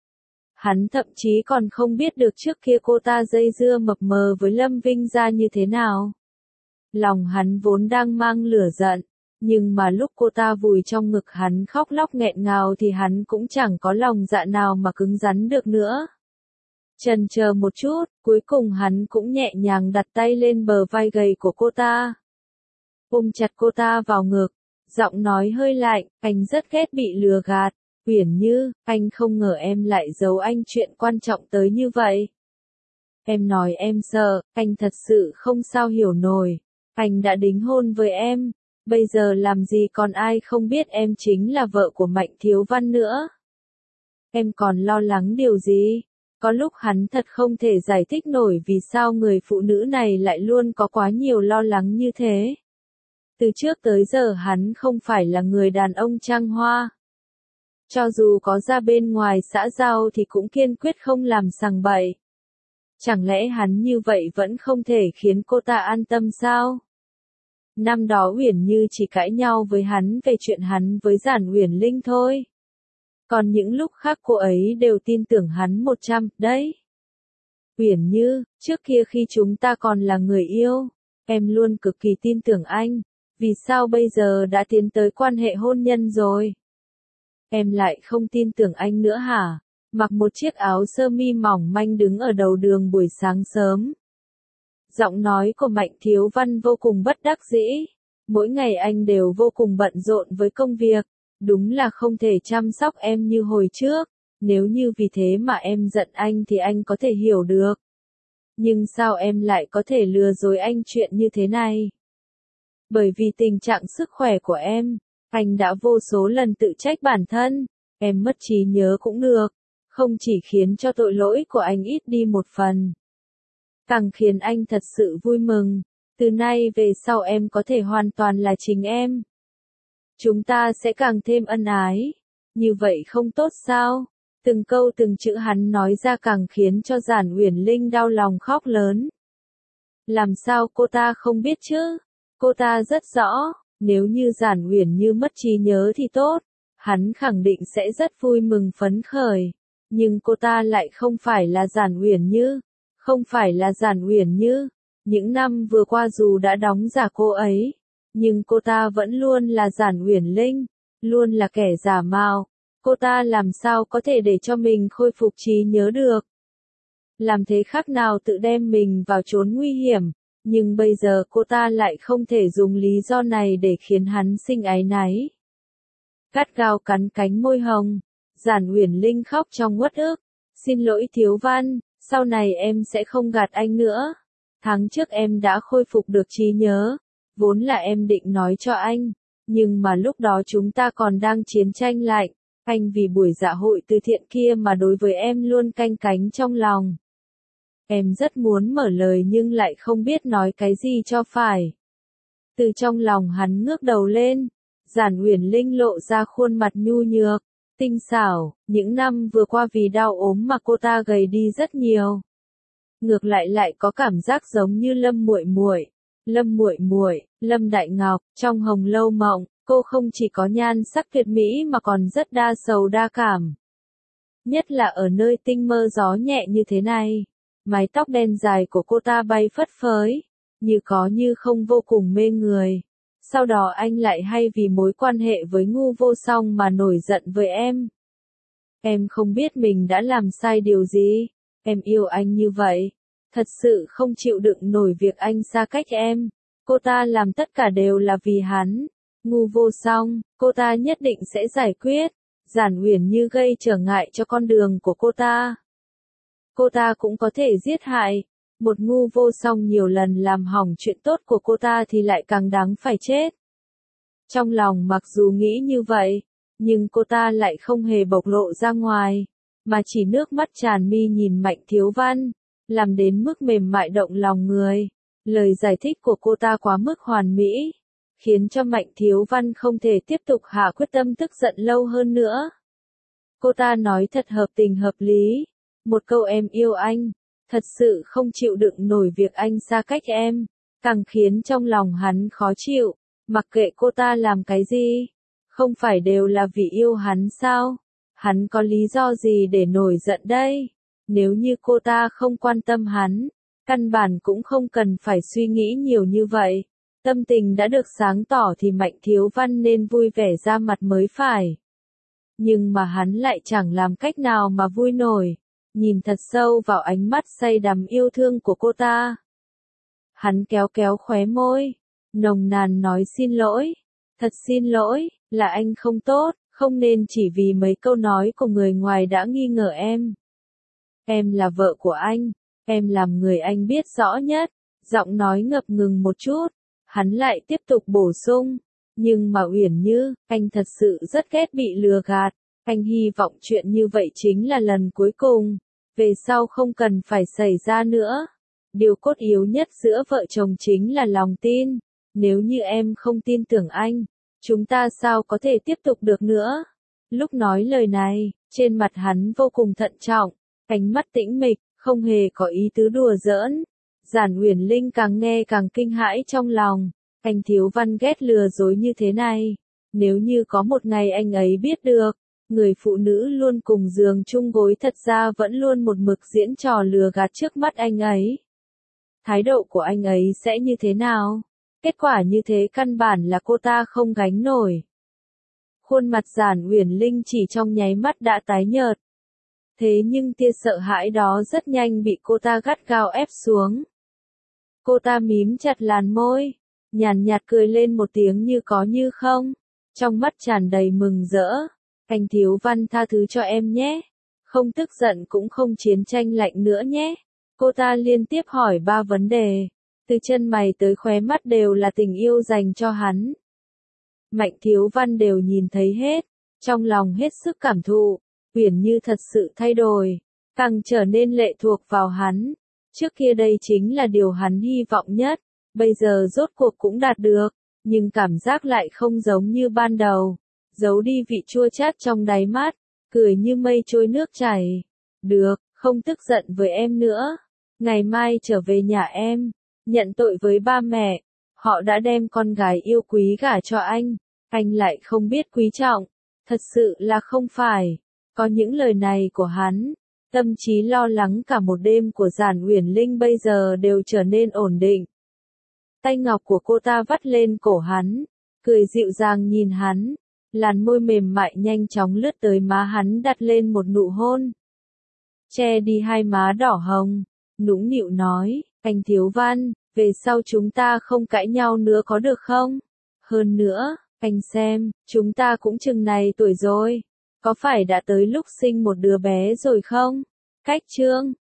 hắn thậm chí còn không biết được trước kia cô ta dây dưa mập mờ với Lâm Vinh ra như thế nào. Lòng hắn vốn đang mang lửa giận, nhưng mà lúc cô ta vùi trong ngực hắn khóc lóc nghẹn ngào thì hắn cũng chẳng có lòng dạ nào mà cứng rắn được nữa. Chần chờ một chút, cuối cùng hắn cũng nhẹ nhàng đặt tay lên bờ vai gầy của cô ta. Ôm chặt cô ta vào ngực, giọng nói hơi lạnh, anh rất ghét bị lừa gạt. Uyển Như, anh không ngờ em lại giấu anh chuyện quan trọng tới như vậy. Em nói em sợ, anh thật sự không sao hiểu nổi. Anh đã đính hôn với em, bây giờ làm gì còn ai không biết em chính là vợ của Mạnh Thiếu Văn nữa. Em còn lo lắng điều gì? Có lúc hắn thật không thể giải thích nổi vì sao người phụ nữ này lại luôn có quá nhiều lo lắng như thế. Từ trước tới giờ hắn không phải là người đàn ông trăng hoa. Cho dù có ra bên ngoài xã giao thì cũng kiên quyết không làm sằng bậy. Chẳng lẽ hắn như vậy vẫn không thể khiến cô ta an tâm sao? Năm đó Uyển Như chỉ cãi nhau với hắn về chuyện hắn với Giản Uyển Linh thôi. Còn những lúc khác cô ấy đều tin tưởng hắn 100, đấy. Uyển Như, trước kia khi chúng ta còn là người yêu, em luôn cực kỳ tin tưởng anh, vì sao bây giờ đã tiến tới quan hệ hôn nhân rồi? Em lại không tin tưởng anh nữa hả? Mặc một chiếc áo sơ mi mỏng manh đứng ở đầu đường buổi sáng sớm. Giọng nói của Mạnh Thiếu Văn vô cùng bất đắc dĩ. Mỗi ngày anh đều vô cùng bận rộn với công việc. Đúng là không thể chăm sóc em như hồi trước. Nếu như vì thế mà em giận anh thì anh có thể hiểu được. Nhưng sao em lại có thể lừa dối anh chuyện như thế này? Bởi vì tình trạng sức khỏe của em, anh đã vô số lần tự trách bản thân. Em mất trí nhớ cũng được. Không chỉ khiến cho tội lỗi của anh ít đi một phần, càng khiến anh thật sự vui mừng. Từ nay về sau em có thể hoàn toàn là chính em. Chúng ta sẽ càng thêm ân ái. Như vậy không tốt sao? Từng câu từng chữ hắn nói ra càng khiến cho Giản Uyển Linh đau lòng khóc lớn. Làm sao cô ta không biết chứ? Cô ta rất rõ, nếu như Giản Uyển Như mất trí nhớ thì tốt, hắn khẳng định sẽ rất vui mừng phấn khởi. Nhưng cô ta lại không phải là Giản Uyển Như, không phải là Giản Uyển Như. Những năm vừa qua dù đã đóng giả cô ấy, nhưng cô ta vẫn luôn là Giản Uyển Linh, luôn là kẻ giả mạo. Cô ta làm sao có thể để cho mình khôi phục trí nhớ được? Làm thế khác nào tự đem mình vào chốn nguy hiểm, nhưng bây giờ cô ta lại không thể dùng lý do này để khiến hắn sinh áy náy. Gắt gao cắn cánh môi hồng, Giản Uyển Linh khóc trong uất ức. Xin lỗi Thiếu Văn, sau này em sẽ không gạt anh nữa. Tháng trước em đã khôi phục được trí nhớ, vốn là em định nói cho anh, nhưng mà lúc đó chúng ta còn đang chiến tranh lạnh. Anh vì buổi dạ hội từ thiện kia mà đối với em luôn canh cánh trong lòng. Em rất muốn mở lời nhưng lại không biết nói cái gì cho phải. Từ trong lòng hắn ngước đầu lên, Giản Uyển Linh lộ ra khuôn mặt nhu nhược, tinh xảo. Những năm vừa qua vì đau ốm mà cô ta gầy đi rất nhiều. Ngược lại có cảm giác giống như Lâm Muội Muội, Lâm Đại Ngọc, trong Hồng Lâu Mộng. Cô không chỉ có nhan sắc tuyệt mỹ mà còn rất đa sầu đa cảm. Nhất là ở nơi tinh mơ gió nhẹ như thế này, mái tóc đen dài của cô ta bay phất phới, như có như không vô cùng mê người. Sau đó anh lại hay vì mối quan hệ với Ngu Vô Song mà nổi giận với em. Em không biết mình đã làm sai điều gì, em yêu anh như vậy, thật sự không chịu đựng nổi việc anh xa cách em. Cô ta làm tất cả đều là vì hắn. Ngu Vô Song, cô ta nhất định sẽ giải quyết. Giản Uyển Như gây trở ngại cho con đường của cô ta. Cô ta cũng có thể giết hại. Một Ngu Vô Song nhiều lần làm hỏng chuyện tốt của cô ta thì lại càng đáng phải chết. Trong lòng mặc dù nghĩ như vậy, nhưng cô ta lại không hề bộc lộ ra ngoài, mà chỉ nước mắt tràn mi nhìn Mạnh Thiếu Văn, làm đến mức mềm mại động lòng người. Lời giải thích của cô ta quá mức hoàn mỹ, khiến cho Mạnh Thiếu Văn không thể tiếp tục hạ quyết tâm tức giận lâu hơn nữa. Cô ta nói thật hợp tình hợp lý, một câu em yêu anh, thật sự không chịu đựng nổi việc anh xa cách em, càng khiến trong lòng hắn khó chịu. Mặc kệ cô ta làm cái gì, không phải đều là vì yêu hắn sao? Hắn có lý do gì để nổi giận đây? Nếu như cô ta không quan tâm hắn, căn bản cũng không cần phải suy nghĩ nhiều như vậy. Tâm tình đã được sáng tỏ thì Mạnh Thiếu Văn nên vui vẻ ra mặt mới phải. Nhưng mà hắn lại chẳng làm cách nào mà vui nổi, nhìn thật sâu vào ánh mắt say đắm yêu thương của cô ta. Hắn kéo khóe môi, nồng nàn nói xin lỗi, thật xin lỗi, là anh không tốt, không nên chỉ vì mấy câu nói của người ngoài đã nghi ngờ em. Em là vợ của anh, em làm người anh biết rõ nhất. Giọng nói ngập ngừng một chút, hắn lại tiếp tục bổ sung, nhưng mà Uyển Như, anh thật sự rất ghét bị lừa gạt, anh hy vọng chuyện như vậy chính là lần cuối cùng, về sau không cần phải xảy ra nữa. Điều cốt yếu nhất giữa vợ chồng chính là lòng tin, nếu như em không tin tưởng anh, chúng ta sao có thể tiếp tục được nữa. Lúc nói lời này, trên mặt hắn vô cùng thận trọng, ánh mắt tĩnh mịch, không hề có ý tứ đùa giỡn. Giản Uyển Linh càng nghe càng kinh hãi trong lòng, Anh Thiếu Văn ghét lừa dối như thế này. Nếu như có một ngày anh ấy biết được, người phụ nữ luôn cùng giường chung gối thật ra vẫn luôn một mực diễn trò lừa gạt trước mắt anh ấy. Thái độ của anh ấy sẽ như thế nào? Kết quả như thế căn bản là cô ta không gánh nổi. Khuôn mặt Giản Uyển Linh chỉ trong nháy mắt đã tái nhợt. Thế nhưng tia sợ hãi đó rất nhanh bị cô ta gắt gao ép xuống. Cô ta mím chặt làn môi, nhàn nhạt cười lên một tiếng như có như không, trong mắt tràn đầy mừng rỡ. Anh Thiếu Văn tha thứ cho em nhé, không tức giận cũng không chiến tranh lạnh nữa nhé. Cô ta liên tiếp hỏi 3 vấn đề, từ chân mày tới khóe mắt đều là tình yêu dành cho hắn. Mạnh Thiếu Văn đều nhìn thấy hết, trong lòng hết sức cảm thụ, Uyển Như thật sự thay đổi, càng trở nên lệ thuộc vào hắn. Trước kia đây chính là điều hắn hy vọng nhất, bây giờ rốt cuộc cũng đạt được, nhưng cảm giác lại không giống như ban đầu. Giấu đi vị chua chát trong đáy mắt, cười như mây trôi nước chảy. Được, không tức giận với em nữa. Ngày mai trở về nhà em, nhận tội với ba mẹ. Họ đã đem con gái yêu quý gả cho anh lại không biết quý trọng. Thật sự là không phải. Có những lời này của hắn, tâm trí lo lắng cả một đêm của Giản Uyển Linh bây giờ đều trở nên ổn định. Tay ngọc của cô ta vắt lên cổ hắn, cười dịu dàng nhìn hắn, làn môi mềm mại nhanh chóng lướt tới má hắn đặt lên một nụ hôn. Che đi hai má đỏ hồng, nũng nịu nói, anh Thiếu Văn, về sau chúng ta không cãi nhau nữa có được không? Hơn nữa, anh xem, chúng ta cũng chừng này tuổi rồi, có phải đã tới lúc sinh một đứa bé rồi không? Cách chương